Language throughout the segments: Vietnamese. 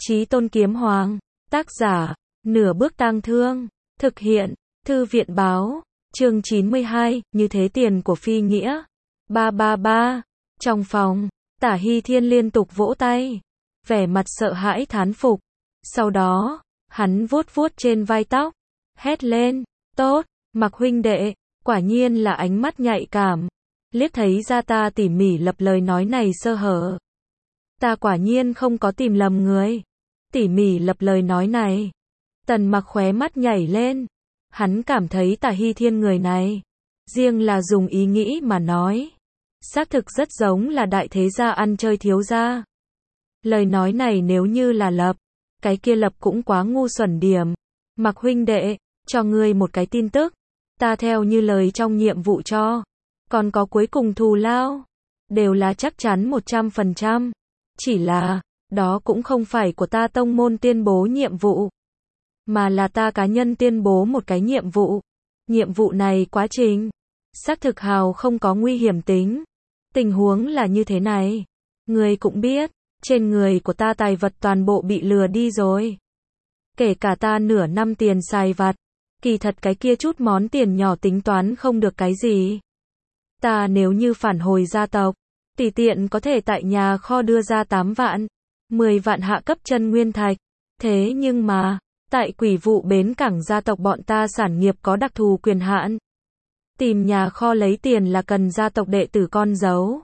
Chí Tôn Kiếm Hoàng, tác giả, Nửa Bước Tang Thương, thực hiện, Thư viện Báo, chương 92, như thế tiền của phi nghĩa. 333, trong phòng, Tả Hy Thiên liên tục vỗ tay, vẻ mặt sợ hãi thán phục. Sau đó, hắn vuốt vuốt trên vai tóc, hét lên, tốt, Mặc huynh đệ, quả nhiên là ánh mắt nhạy cảm, liếc thấy ra ta tỉ mỉ lập lời nói này sơ hở. Ta quả nhiên không có tìm lầm người. Tỉ mỉ lập lời nói này. Tần Mặc khóe mắt nhảy lên. Hắn cảm thấy Tả Hy Thiên người này, riêng là dùng ý nghĩ mà nói, xác thực rất giống là đại thế gia ăn chơi thiếu gia. Lời nói này nếu như là lập, cái kia lập cũng quá ngu xuẩn điểm. Mặc huynh đệ, cho ngươi một cái tin tức, ta theo như lời trong nhiệm vụ cho, còn có cuối cùng thù lao, đều là chắc chắn 100%. Chỉ là, đó cũng không phải của ta tông môn tuyên bố nhiệm vụ, mà là ta cá nhân tuyên bố một cái nhiệm vụ. Nhiệm vụ này quá trình, xác thực hào không có nguy hiểm tính. Tình huống là như thế này. Người cũng biết, trên người của ta tài vật toàn bộ bị lừa đi rồi. Kể cả ta nửa năm tiền xài vặt, kỳ thật cái kia chút món tiền nhỏ tính toán không được cái gì. Ta nếu như phản hồi gia tộc, tùy tiện có thể tại nhà kho đưa ra 8 vạn, 10 vạn hạ cấp chân nguyên thạch. Thế nhưng mà, tại Quỷ Vụ Bến Cảng gia tộc bọn ta sản nghiệp có đặc thù quyền hạn. Tìm nhà kho lấy tiền là cần gia tộc đệ tử con dấu.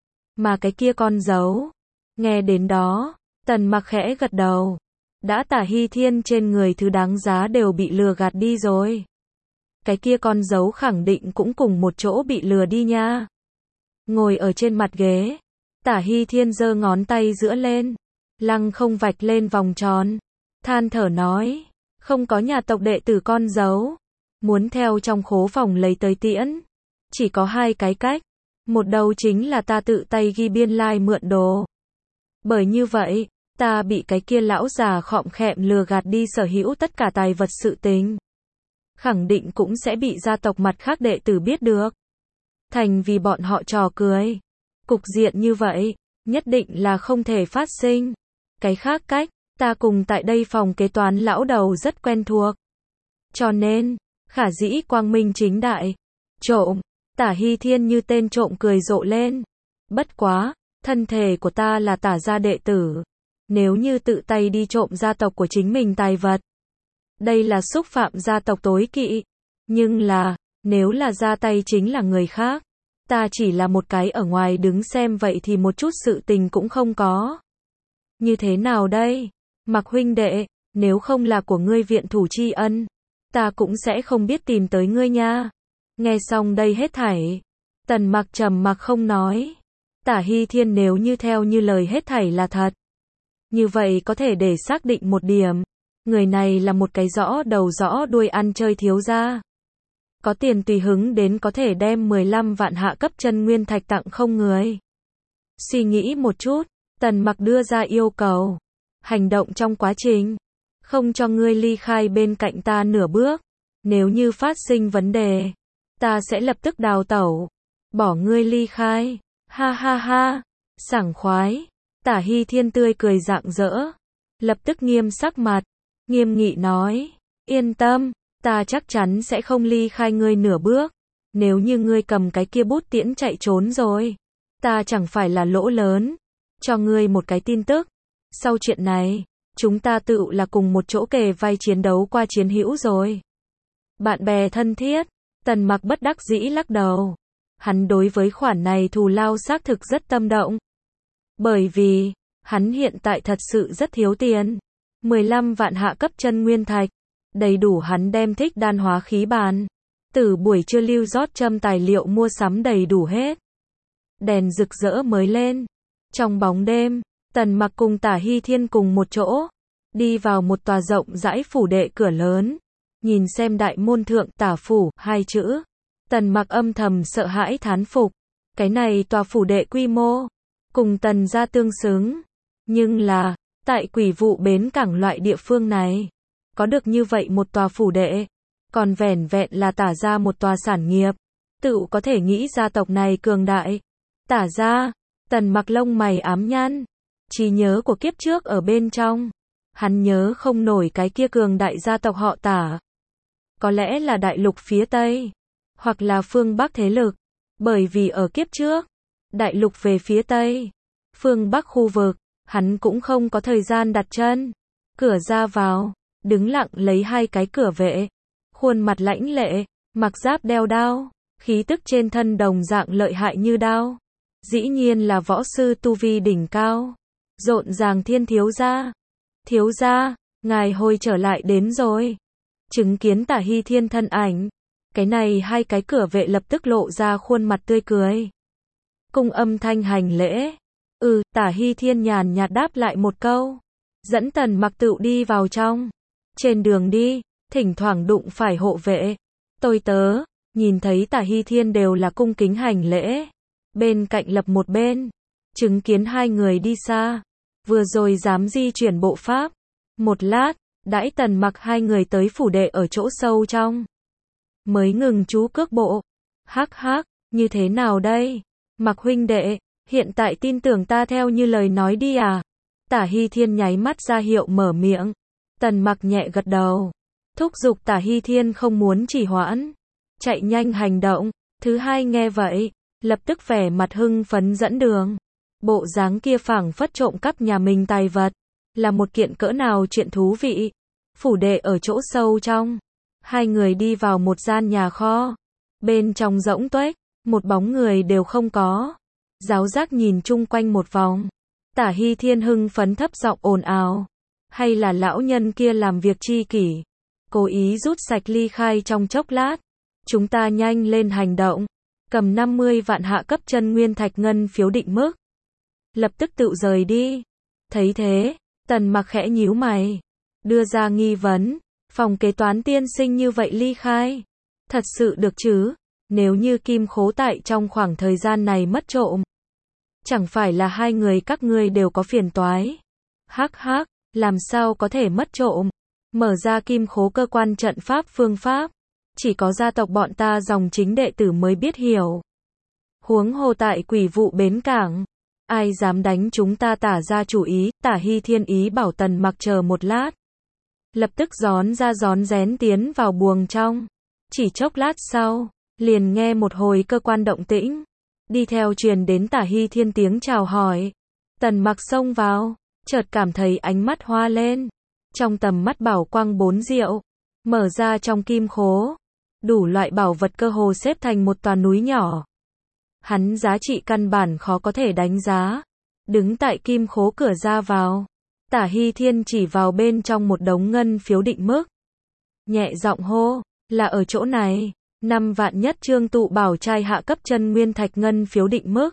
Mà cái kia con dấu. Nghe đến đó, Tần Mặc khẽ gật đầu. Đã Tả Hy Thiên trên người thứ đáng giá đều bị lừa gạt đi rồi. Cái kia con dấu khẳng định cũng cùng một chỗ bị lừa đi nha. Ngồi ở trên mặt ghế, Tả Hy Thiên giơ ngón tay giữa lên, lăng không vạch lên vòng tròn, than thở nói, không có nhà tộc đệ tử con dấu, muốn theo trong khố phòng lấy tới tiễn, chỉ có hai cái cách, một đầu chính là ta tự tay ghi biên lai mượn đồ. Bởi như vậy, ta bị cái kia lão già khọm khẹm lừa gạt đi sở hữu tất cả tài vật sự tình, khẳng định cũng sẽ bị gia tộc mặt khác đệ tử biết được, thành vì bọn họ trò cười. Cục diện như vậy, nhất định là không thể phát sinh. Cái khác cách, ta cùng tại đây phòng kế toán lão đầu rất quen thuộc. Cho nên, khả dĩ quang minh chính đại. Trộm, Tả Hy Thiên như tên trộm cười rộ lên. Bất quá, thân thể của ta là Tả gia đệ tử. Nếu như tự tay đi trộm gia tộc của chính mình tài vật, đây là xúc phạm gia tộc tối kỵ. Nhưng là, nếu là ra tay chính là người khác, ta chỉ là một cái ở ngoài đứng xem vậy thì một chút sự tình cũng không có. Như thế nào đây? Mặc huynh đệ, nếu không là của ngươi viện thủ tri ân, ta cũng sẽ không biết tìm tới ngươi nha. Nghe xong đây hết thảy, Tần Mặc trầm mặc không nói. Tả Hy Thiên nếu như theo như lời hết thảy là thật, như vậy có thể để xác định một điểm, người này là một cái rõ đầu rõ đuôi ăn chơi thiếu gia. Có tiền tùy hứng đến có thể đem 15 vạn hạ cấp chân nguyên thạch tặng không người. Suy nghĩ một chút, Tần Mặc đưa ra yêu cầu. Hành động trong quá trình, không cho ngươi ly khai bên cạnh ta nửa bước. Nếu như phát sinh vấn đề, ta sẽ lập tức đào tẩu, bỏ ngươi ly khai. Ha ha ha, sảng khoái. Tả Hy Thiên tươi cười rạng rỡ, lập tức nghiêm sắc mặt, nghiêm nghị nói, yên tâm, ta chắc chắn sẽ không ly khai ngươi nửa bước. Nếu như ngươi cầm cái kia bút tiễn chạy trốn rồi, ta chẳng phải là lỗ lớn. Cho ngươi một cái tin tức, sau chuyện này, chúng ta tự là cùng một chỗ kề vai chiến đấu qua chiến hữu rồi. Bạn bè thân thiết, Tần Mặc bất đắc dĩ lắc đầu. Hắn đối với khoản này thù lao xác thực rất tâm động. Bởi vì, hắn hiện tại thật sự rất thiếu tiền. 15 vạn hạ cấp chân nguyên thạch, đầy đủ hắn đem thích đan hóa khí bàn. Từ buổi trưa lưu rót châm tài liệu mua sắm đầy đủ hết. Đèn rực rỡ mới lên. Trong bóng đêm, Tần Mặc cùng Tả Hy Thiên cùng một chỗ, đi vào một tòa rộng rãi phủ đệ cửa lớn. Nhìn xem đại môn thượng Tả phủ, hai chữ. Tần Mặc âm thầm sợ hãi thán phục. Cái này tòa phủ đệ quy mô, cùng Tần gia tương xứng. Nhưng là, tại Quỷ Vụ Bến Cảng loại địa phương này, có được như vậy một tòa phủ đệ, còn vẻn vẹn là Tả gia một tòa sản nghiệp, tự có thể nghĩ gia tộc này cường đại. Tả gia, Tần Mặc lông mày ám nhăn, trí nhớ của kiếp trước ở bên trong, Hắn nhớ không nổi cái kia cường đại gia tộc họ Tả. Có lẽ là đại lục phía Tây, hoặc là phương Bắc thế lực, bởi vì ở kiếp trước, đại lục về phía Tây, phương Bắc khu vực, hắn cũng không có thời gian đặt chân. Cửa ra vào, đứng lặng lấy hai cái cửa vệ, khuôn mặt lãnh lệ, mặc giáp đeo đao, khí tức trên thân đồng dạng lợi hại như đao. Dĩ nhiên là võ sư tu vi đỉnh cao. Rộn ràng Thiên thiếu gia. Thiếu gia, ngài hồi trở lại đến rồi. Chứng kiến Tả Hy Thiên thân ảnh, cái này hai cái cửa vệ lập tức lộ ra khuôn mặt tươi cười. Cung âm thanh hành lễ. Tả Hy Thiên nhàn nhạt đáp lại một câu. Dẫn Tần Mặc tựu đi vào trong. Trên đường đi, thỉnh thoảng đụng phải hộ vệ. Tôi tớ, nhìn thấy Tả Hy Thiên đều là cung kính hành lễ. Bên cạnh lập một bên, chứng kiến hai người đi xa. Vừa rồi dám di chuyển bộ pháp. Một lát, đãi Tần Mặc hai người tới phủ đệ ở chỗ sâu trong. Mới ngừng chú cước bộ. Hắc hắc, như thế nào đây? Mặc huynh đệ, hiện tại tin tưởng ta theo như lời nói đi à? Tả Hy Thiên nháy mắt ra hiệu mở miệng. Tần Mặc nhẹ gật đầu. Thúc giục Tả Hy Thiên không muốn trì hoãn. Chạy nhanh hành động. Thứ hai nghe vậy, lập tức vẻ mặt hưng phấn dẫn đường. Bộ dáng kia phảng phất trộm cắp nhà mình tài vật. Là một kiện cỡ nào chuyện thú vị. Phủ đệ ở chỗ sâu trong. Hai người đi vào một gian nhà kho. Bên trong rỗng tuếch, một bóng người đều không có. Giáo giác nhìn chung quanh một vòng. Tả Hy Thiên hưng phấn thấp giọng ồn ào. Hay là lão nhân kia làm việc chi kỷ. Cố ý rút sạch ly khai trong chốc lát. Chúng ta nhanh lên hành động. Cầm 50 vạn hạ cấp chân nguyên thạch ngân phiếu định mức. Lập tức tự rời đi. Thấy thế, Tần Mặc khẽ nhíu mày. Đưa ra nghi vấn. Phòng kế toán tiên sinh như vậy ly khai. Thật sự được chứ? Nếu như kim khố tại trong khoảng thời gian này mất trộm. Chẳng phải là hai người các ngươi đều có phiền toái. Hắc hắc, làm sao có thể mất trộm? Mở ra kim khố cơ quan trận pháp phương pháp. Chỉ có gia tộc bọn ta dòng chính đệ tử mới biết hiểu. Huống hồ tại quỷ vụ bến cảng. Ai dám đánh chúng ta Tả ra chủ ý. Tả Hy Thiên ý bảo Tần Mặc chờ một lát. Lập tức rón rén tiến vào buồng trong. Chỉ chốc lát sau, liền nghe một hồi cơ quan động tĩnh. Đi theo truyền đến Tả Hy Thiên tiếng chào hỏi. Tần Mặc xông vào, chợt cảm thấy ánh mắt hoa lên. Trong tầm mắt bảo quang bốn diệu. Mở ra trong kim khố. Đủ loại bảo vật cơ hồ xếp thành một tòa núi nhỏ. Hắn giá trị căn bản khó có thể đánh giá. Đứng tại kim khố cửa ra vào. Tả Hy Thiên chỉ vào bên trong một đống ngân phiếu định mức. Nhẹ giọng hô, là ở chỗ này. 5 vạn nhất trương tụ bảo trai hạ cấp chân nguyên thạch ngân phiếu định mức.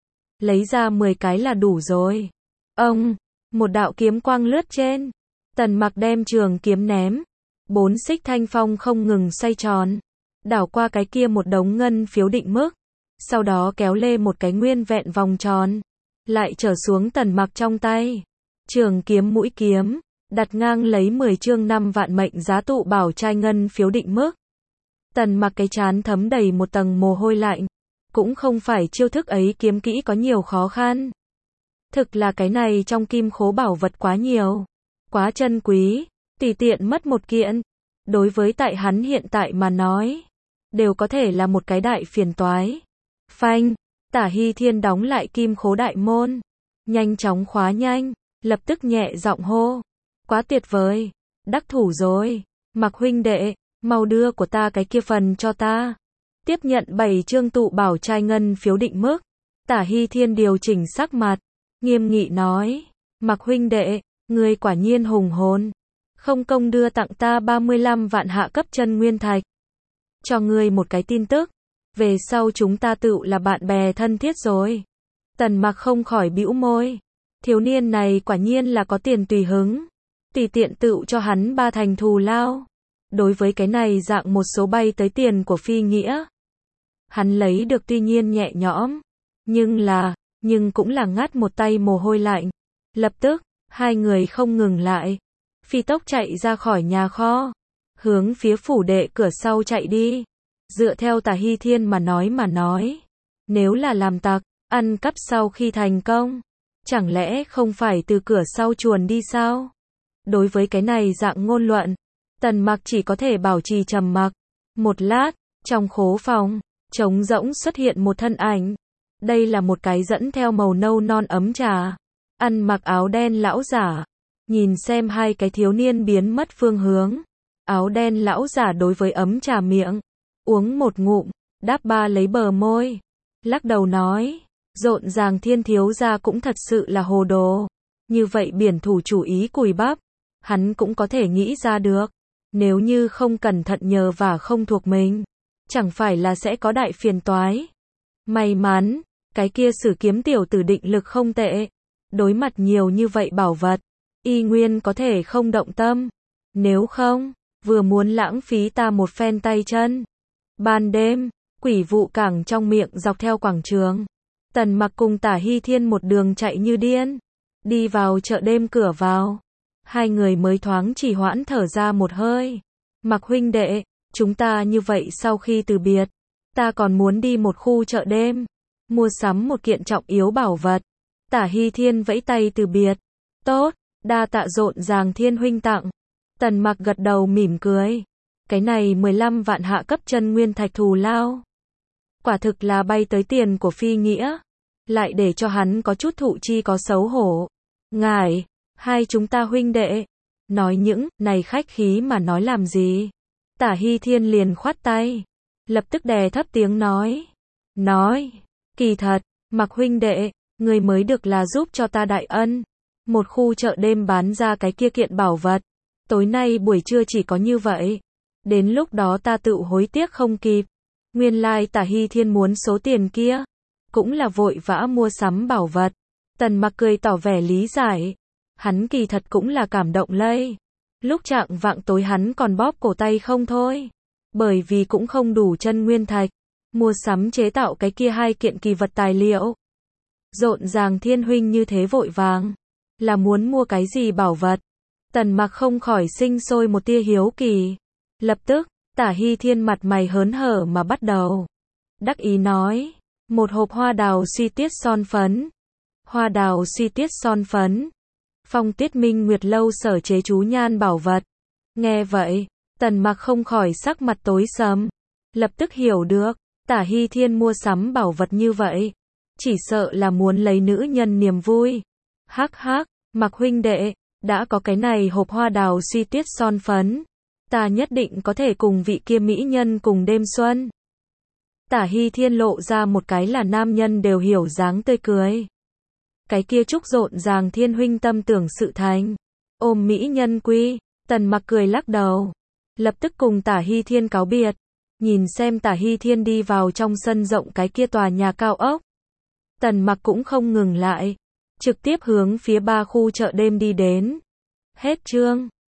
Lấy ra 10 cái là đủ rồi. Ông, một đạo kiếm quang lướt trên. Tần Mặc đem trường kiếm ném. 4 xích thanh phong không ngừng xoay tròn. Đảo qua cái kia một đống ngân phiếu định mức. Sau đó kéo lê một cái nguyên vẹn vòng tròn. Lại trở xuống Tần Mặc trong tay. Trường kiếm mũi kiếm. Đặt ngang lấy 10 chương 5 vạn mệnh giá tụ bảo trai ngân phiếu định mức. Tần Mặc cái trán thấm đầy một tầng mồ hôi lạnh. Cũng không phải chiêu thức ấy kiếm kỹ có nhiều khó khăn. Thực là cái này trong kim khố bảo vật quá nhiều. Quá chân quý. Tùy tiện mất một kiện. Đối với tại hắn hiện tại mà nói. Đều có thể là một cái đại phiền toái. Phanh. Tả Hy Thiên đóng lại kim khố đại môn. Nhanh chóng khóa nhanh. Lập tức nhẹ giọng hô. Quá tuyệt vời. Đắc thủ rồi. Mặc huynh đệ. Mau đưa của ta cái kia phần cho ta. Tiếp nhận 7 chương tụ bảo trai ngân phiếu định mức. Tả Hy Thiên điều chỉnh sắc mặt. Nghiêm nghị nói. Mặc huynh đệ. Ngươi quả nhiên hùng hồn. Không công đưa tặng ta 35 vạn hạ cấp chân nguyên thạch. Cho ngươi một cái tin tức. Về sau chúng ta tựu là bạn bè thân thiết rồi. Tần Mặc không khỏi bĩu môi. Thiếu niên này quả nhiên là có tiền tùy hứng. Tùy tiện tựu cho hắn 3 thành thù lao. Đối với cái này dạng một số bay tới tiền của phi nghĩa. Hắn lấy được tuy nhiên nhẹ nhõm. Nhưng cũng là ngắt một tay mồ hôi lạnh. Lập tức, hai người không ngừng lại. Phi tốc chạy ra khỏi nhà kho. Hướng phía phủ đệ cửa sau chạy đi. Dựa theo Tả Hy Thiên mà nói. Nếu là làm tặc, ăn cắp sau khi thành công. Chẳng lẽ không phải từ cửa sau chuồn đi sao? Đối với cái này dạng ngôn luận, Tần Mặc chỉ có thể bảo trì trầm mặc. Một lát, trong khố phòng, trống rỗng xuất hiện một thân ảnh. Đây là một cái dẫn theo màu nâu non ấm trà, ăn mặc áo đen lão giả. Nhìn xem hai cái thiếu niên biến mất phương hướng. Áo đen lão giả đối với ấm trà miệng, uống một ngụm, đáp ba lấy bờ môi, lắc đầu nói, Rộn Ràng Thiên thiếu gia cũng thật sự là hồ đồ. Như vậy biển thủ chủ ý cùi bắp, hắn cũng có thể nghĩ ra được. Nếu như không cẩn thận nhờ và không thuộc mình, chẳng phải là sẽ có đại phiền toái. May mắn, cái kia Sử Kiếm tiểu tử định lực không tệ. Đối mặt nhiều như vậy bảo vật, y nguyên có thể không động tâm. Nếu không, vừa muốn lãng phí ta một phen tay chân. Ban đêm, Quỷ Vụ Cảng trong miệng dọc theo quảng trường. Tần Mặc cùng Tả Hy Thiên một đường chạy như điên. Đi vào chợ đêm cửa vào. Hai người mới thoáng chỉ hoãn thở ra một hơi. Mặc huynh đệ, chúng ta như vậy sau khi từ biệt, ta còn muốn đi một khu chợ đêm, mua sắm một kiện trọng yếu bảo vật. Tả Hy Thiên vẫy tay từ biệt. Tốt, đa tạ Rộn Ràng Thiên huynh tặng. Tần Mặc gật đầu mỉm cười. Cái này 15 vạn hạ cấp chân nguyên thạch thù lao. Quả thực là bay tới tiền của phi nghĩa. Lại để cho hắn có chút thụ chi có xấu hổ. Ngài, hai chúng ta huynh đệ. Nói những này khách khí mà nói làm gì. Tả Hy Thiên liền khoát tay. Lập tức đè thấp tiếng nói. Kỳ thật, Mặc huynh đệ, người mới được là giúp cho ta đại ân. Một khu chợ đêm bán ra cái kia kiện bảo vật. Tối nay buổi trưa chỉ có như vậy. Đến lúc đó ta tự hối tiếc không kịp. Nguyên lai Tả Hy Thiên muốn số tiền kia. Cũng là vội vã mua sắm bảo vật. Tần Mặc cười tỏ vẻ lý giải. Hắn kỳ thật cũng là cảm động lây. Lúc trạng vạng tối hắn còn bóp cổ tay không thôi. Bởi vì cũng không đủ chân nguyên thạch. Mua sắm chế tạo cái kia hai kiện kỳ vật tài liệu. Rộn Ràng Thiên huynh như thế vội vàng. Là muốn mua cái gì bảo vật? Tần Mặc không khỏi sinh sôi một tia hiếu kỳ. Lập tức, Tả Hy Thiên mặt mày hớn hở mà bắt đầu. Đắc ý nói. Một hộp hoa đào suy tiết son phấn. Hoa đào suy tiết son phấn. Phong Tiết Minh Nguyệt lâu sở chế chú nhan bảo vật. Nghe vậy, Tần Mặc không khỏi sắc mặt tối sầm. Lập tức hiểu được, Tả Hy Thiên mua sắm bảo vật như vậy. Chỉ sợ là muốn lấy nữ nhân niềm vui. Hắc hắc, Mặc huynh đệ, đã có cái này hộp hoa đào suy tiết son phấn. Ta nhất định có thể cùng vị kia mỹ nhân cùng đêm xuân. Tả Hy Thiên lộ ra một cái là nam nhân đều hiểu dáng tươi cười. Cái kia chúc Rộn Ràng Thiên huynh tâm tưởng sự thành. Ôm mỹ nhân quy, Tần Mặc cười lắc đầu. Lập tức cùng Tả Hy Thiên cáo biệt. Nhìn xem Tả Hy Thiên đi vào trong sân rộng cái kia tòa nhà cao ốc. Tần Mặc cũng không ngừng lại. Trực tiếp hướng phía 3 khu chợ đêm đi đến. Hết chương.